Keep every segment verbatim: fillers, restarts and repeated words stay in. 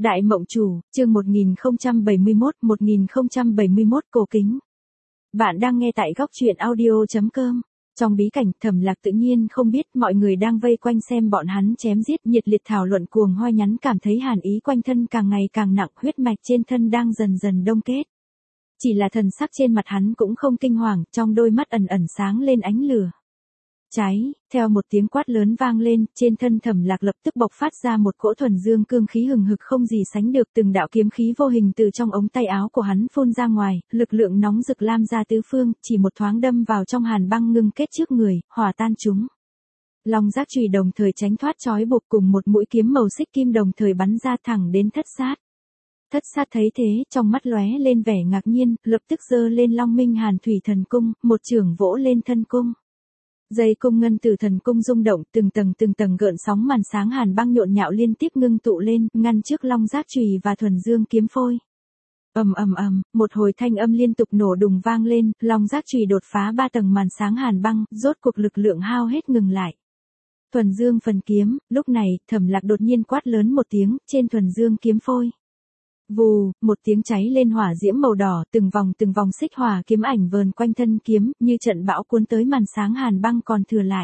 Đại Mộng Chủ, chương một nghìn không trăm bảy mươi mốt, một nghìn không trăm bảy mươi mốt cổ kính. Bạn đang nghe tại góc truyện audio chấm com. Trong bí cảnh, Thẩm Lạc tự nhiên không biết mọi người đang vây quanh xem bọn hắn chém giết, nhiệt liệt thảo luận cuồng hoi nhắn cảm thấy hàn ý quanh thân càng ngày càng nặng, huyết mạch trên thân đang dần dần đông kết. Chỉ là thần sắc trên mặt hắn cũng không kinh hoàng, trong đôi mắt ẩn ẩn sáng lên ánh lửa. Cháy, theo một tiếng quát lớn vang lên, trên thân Thẩm Lạc lập tức bộc phát ra một cỗ thuần dương cương khí hừng hực không gì sánh được, từng đạo kiếm khí vô hình từ trong ống tay áo của hắn phun ra ngoài, lực lượng nóng rực lam ra tứ phương, chỉ một thoáng đâm vào trong hàn băng ngưng kết trước người, hòa tan chúng. Long giác chùy đồng thời tránh thoát trói buộc, cùng một mũi kiếm màu xích kim đồng thời bắn ra thẳng đến Thất Sát. Thất Sát thấy thế, trong mắt lóe lên vẻ ngạc nhiên, lập tức giơ lên Long Minh Hàn Thủy Thần Cung, một chưởng vỗ lên thân cung. Dây cung ngân tử thần cung rung động, từng tầng từng tầng gợn sóng màn sáng hàn băng nhộn nhạo liên tiếp ngưng tụ lên, ngăn trước long giác chùy và thuần dương kiếm phôi. Ầm ầm ầm, một hồi thanh âm liên tục nổ đùng vang lên, long giác chùy đột phá ba tầng màn sáng hàn băng, rốt cuộc lực lượng hao hết ngừng lại. Thuần dương phần kiếm, lúc này, Thẩm Lạc đột nhiên quát lớn một tiếng, trên thuần dương kiếm phôi. Vù, một tiếng cháy lên hỏa diễm màu đỏ, từng vòng từng vòng xích hỏa kiếm ảnh vờn quanh thân kiếm, như trận bão cuốn tới màn sáng hàn băng còn thừa lại.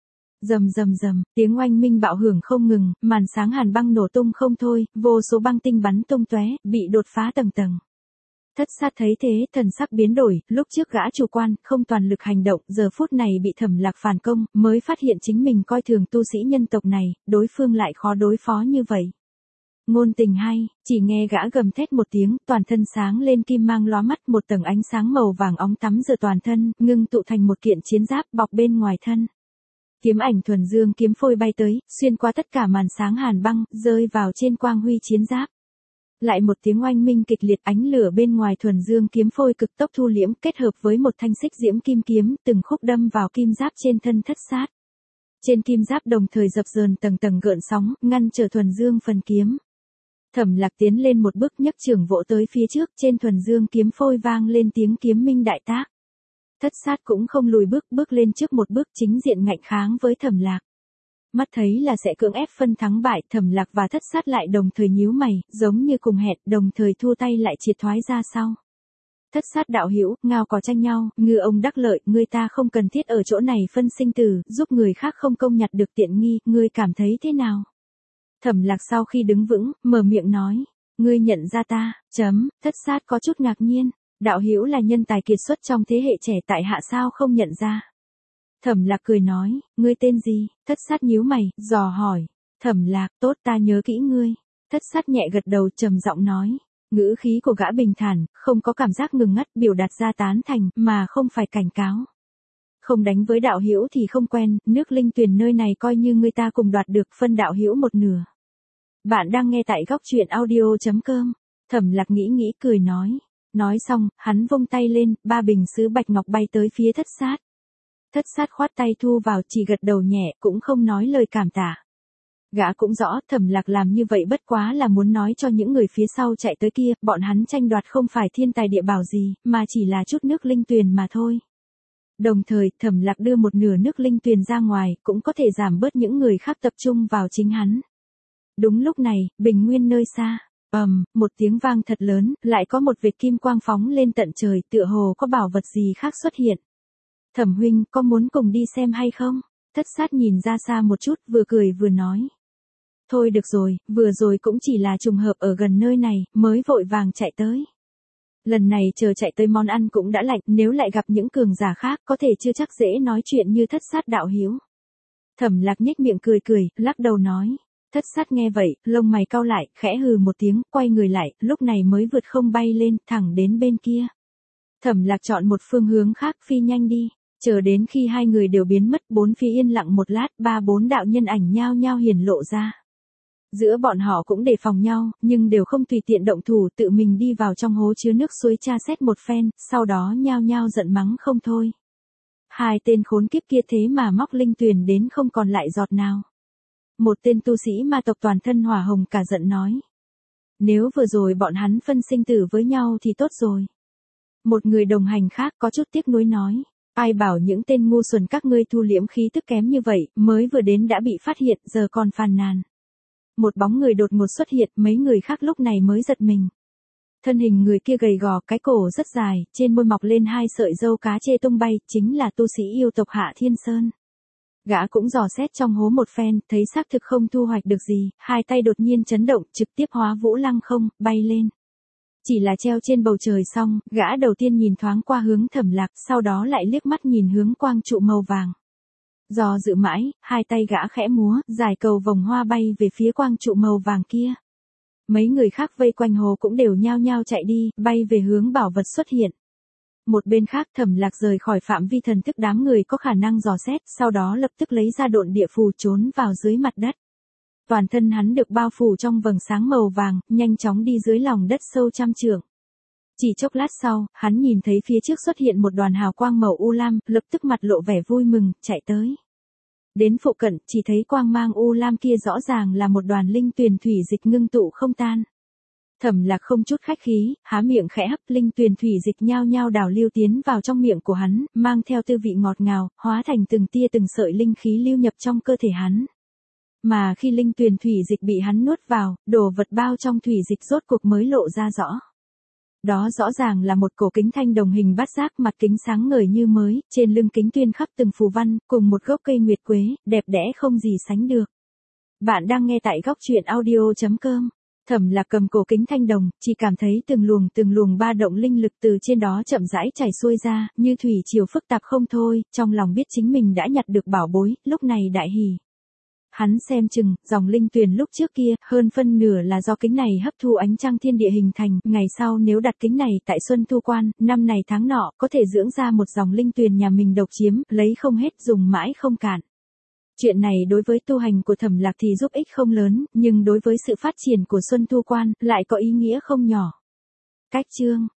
Rầm rầm rầm, tiếng oanh minh bạo hưởng không ngừng, màn sáng hàn băng nổ tung không thôi, vô số băng tinh bắn tung tóe, bị đột phá tầng tầng. Thất Sát thấy thế, thần sắc biến đổi, lúc trước gã chủ quan, không toàn lực hành động, giờ phút này bị Thẩm Lạc phản công, mới phát hiện chính mình coi thường tu sĩ nhân tộc này, đối phương lại khó đối phó như vậy. Ngôn tình hay, chỉ nghe gã gầm thét một tiếng, toàn thân sáng lên kim mang lóa mắt, một tầng ánh sáng màu vàng óng tắm rửa toàn thân, ngưng tụ thành một kiện chiến giáp bọc bên ngoài thân. Kiếm ảnh thuần dương kiếm phôi bay tới, xuyên qua tất cả màn sáng hàn băng, rơi vào trên quang huy chiến giáp. Lại một tiếng oanh minh kịch liệt, ánh lửa bên ngoài thuần dương kiếm phôi cực tốc thu liễm, kết hợp với một thanh xích diễm kim kiếm, từng khúc đâm vào kim giáp trên thân Thất Sát. Trên kim giáp đồng thời dập dờn tầng tầng gợn sóng, ngăn trở thuần dương phần kiếm. Thẩm Lạc tiến lên một bước nhấc chưởng vỗ tới phía trước, trên thuần dương kiếm phôi vang lên tiếng kiếm minh đại tác. Thất Sát cũng không lùi bước, bước lên trước một bước, chính diện ngạnh kháng với Thẩm Lạc. Mắt thấy là sẽ cưỡng ép phân thắng bại, Thẩm Lạc và Thất Sát lại đồng thời nhíu mày, giống như cùng hẹn, đồng thời thua tay lại triệt thoái ra sau. Thất Sát đạo hữu, ngao có tranh nhau, ngư ông đắc lợi, ngươi ta không cần thiết ở chỗ này phân sinh tử, giúp người khác không công nhặt được tiện nghi, ngươi cảm thấy thế nào? Thẩm Lạc sau khi đứng vững, mở miệng nói, ngươi nhận ra ta, chấm, Thất Sát có chút ngạc nhiên, đạo hữu là nhân tài kiệt xuất trong thế hệ trẻ tại hạ sao không nhận ra. Thẩm Lạc cười nói, ngươi tên gì? Thất Sát nhíu mày, dò hỏi. Thẩm Lạc, tốt, ta nhớ kỹ ngươi. Thất Sát nhẹ gật đầu, trầm giọng nói. Ngữ khí của gã bình thản, không có cảm giác ngừng ngắt, biểu đạt ra tán thành, mà không phải cảnh cáo. Không đánh với đạo hữu thì không quen, nước linh tuyền nơi này coi như người ta cùng đoạt được, phân đạo hữu một nửa. Bạn đang nghe tại góc truyện audio chấm com. Thẩm Lạc nghĩ nghĩ cười nói. Nói xong, hắn vung tay lên, ba bình sứ bạch ngọc bay tới phía Thất Sát. Thất Sát khoát tay thu vào, chỉ gật đầu nhẹ, cũng không nói lời cảm tạ. Gã cũng rõ, Thẩm Lạc làm như vậy bất quá là muốn nói cho những người phía sau chạy tới kia, bọn hắn tranh đoạt không phải thiên tài địa bảo gì, mà chỉ là chút nước linh tuyền mà thôi. Đồng thời, Thẩm Lạc đưa một nửa nước linh tuyền ra ngoài, cũng có thể giảm bớt những người khác tập trung vào chính hắn. Đúng lúc này, bình nguyên nơi xa, ầm, um, một tiếng vang thật lớn, lại có một vệt kim quang phóng lên tận trời, tựa hồ có bảo vật gì khác xuất hiện. Thẩm huynh, có muốn cùng đi xem hay không? Thất Sát nhìn ra xa một chút, vừa cười vừa nói. Thôi được rồi, vừa rồi cũng chỉ là trùng hợp ở gần nơi này, mới vội vàng chạy tới. Lần này chờ chạy tới món ăn cũng đã lạnh, nếu lại gặp những cường giả khác, có thể chưa chắc dễ nói chuyện như Thất Sát đạo hữu. Thẩm Lạc nhếch miệng cười cười, lắc đầu nói. Thất Sát nghe vậy, lông mày cau lại, khẽ hừ một tiếng, quay người lại, lúc này mới vượt không bay lên, thẳng đến bên kia. Thẩm Lạc chọn một phương hướng khác, phi nhanh đi. Chờ đến khi hai người đều biến mất, bốn phía yên lặng một lát, ba bốn đạo nhân ảnh nhao nhao hiển lộ ra. Giữa bọn họ cũng đề phòng nhau, nhưng đều không tùy tiện động thủ, tự mình đi vào trong hố chứa nước suối tra xét một phen, sau đó nhao nhao giận mắng không thôi. Hai tên khốn kiếp kia thế mà móc linh tuyền đến không còn lại giọt nào. Một tên tu sĩ ma tộc toàn thân hỏa hồng cả giận nói. Nếu vừa rồi bọn hắn phân sinh tử với nhau thì tốt rồi. Một người đồng hành khác có chút tiếc nuối nói. Ai bảo những tên ngu xuẩn các ngươi thu liễm khí tức kém như vậy, mới vừa đến đã bị phát hiện, giờ còn phàn nàn. Một bóng người đột ngột xuất hiện, mấy người khác lúc này mới giật mình. Thân hình người kia gầy gò, cái cổ rất dài, trên môi mọc lên hai sợi râu cá chê tung bay, chính là tu sĩ yêu tộc Hạ Thiên Sơn. Gã cũng dò xét trong hố một phen, thấy xác thực không thu hoạch được gì, hai tay đột nhiên chấn động, trực tiếp hóa vũ lăng không, bay lên. Chỉ là treo trên bầu trời xong, gã đầu tiên nhìn thoáng qua hướng Thẩm Lạc, sau đó lại liếc mắt nhìn hướng quang trụ màu vàng. Do dự mãi, hai tay gã khẽ múa, giải cầu vòng hoa bay về phía quang trụ màu vàng kia. Mấy người khác vây quanh hồ cũng đều nhao nhao chạy đi, bay về hướng bảo vật xuất hiện. Một bên khác Thẩm Lạc rời khỏi phạm vi thần thức đám người có khả năng dò xét, sau đó lập tức lấy ra độn địa phù trốn vào dưới mặt đất. Toàn thân hắn được bao phủ trong vầng sáng màu vàng, nhanh chóng đi dưới lòng đất sâu trăm trượng. Chỉ chốc lát sau, hắn nhìn thấy phía trước xuất hiện một đoàn hào quang màu u lam, lập tức mặt lộ vẻ vui mừng, chạy tới. Đến phụ cận, chỉ thấy quang mang u lam kia rõ ràng là một đoàn linh tuyền thủy dịch ngưng tụ không tan. Thẩm Lạc không chút khách khí, há miệng khẽ hấp, linh tuyền thủy dịch nhao nhao đảo lưu tiến vào trong miệng của hắn, mang theo tư vị ngọt ngào, hóa thành từng tia từng sợi linh khí lưu nhập trong cơ thể hắn. Mà khi linh tuyền thủy dịch bị hắn nuốt vào, đồ vật bao trong thủy dịch rốt cuộc mới lộ ra rõ. Đó rõ ràng là một cổ kính thanh đồng hình bát giác, mặt kính sáng ngời như mới, trên lưng kính tuyên khắc từng phù văn, cùng một gốc cây nguyệt quế, đẹp đẽ không gì sánh được. Bạn đang nghe tại góc truyện audio chấm com. Thẩm Lạc cầm cổ kính thanh đồng, chỉ cảm thấy từng luồng từng luồng ba động linh lực từ trên đó chậm rãi chảy xuôi ra, như thủy triều phức tạp không thôi, trong lòng biết chính mình đã nhặt được bảo bối, lúc này đại hỉ. Hắn xem chừng, dòng linh tuyền lúc trước kia, hơn phân nửa là do kính này hấp thu ánh trăng thiên địa hình thành, ngày sau nếu đặt kính này tại Xuân Thu Quan, năm này tháng nọ, có thể dưỡng ra một dòng linh tuyền nhà mình độc chiếm, lấy không hết dùng mãi không cạn. Chuyện này đối với tu hành của Thẩm Lạc thì giúp ích không lớn, nhưng đối với sự phát triển của Xuân Thu Quan, lại có ý nghĩa không nhỏ. Cách chương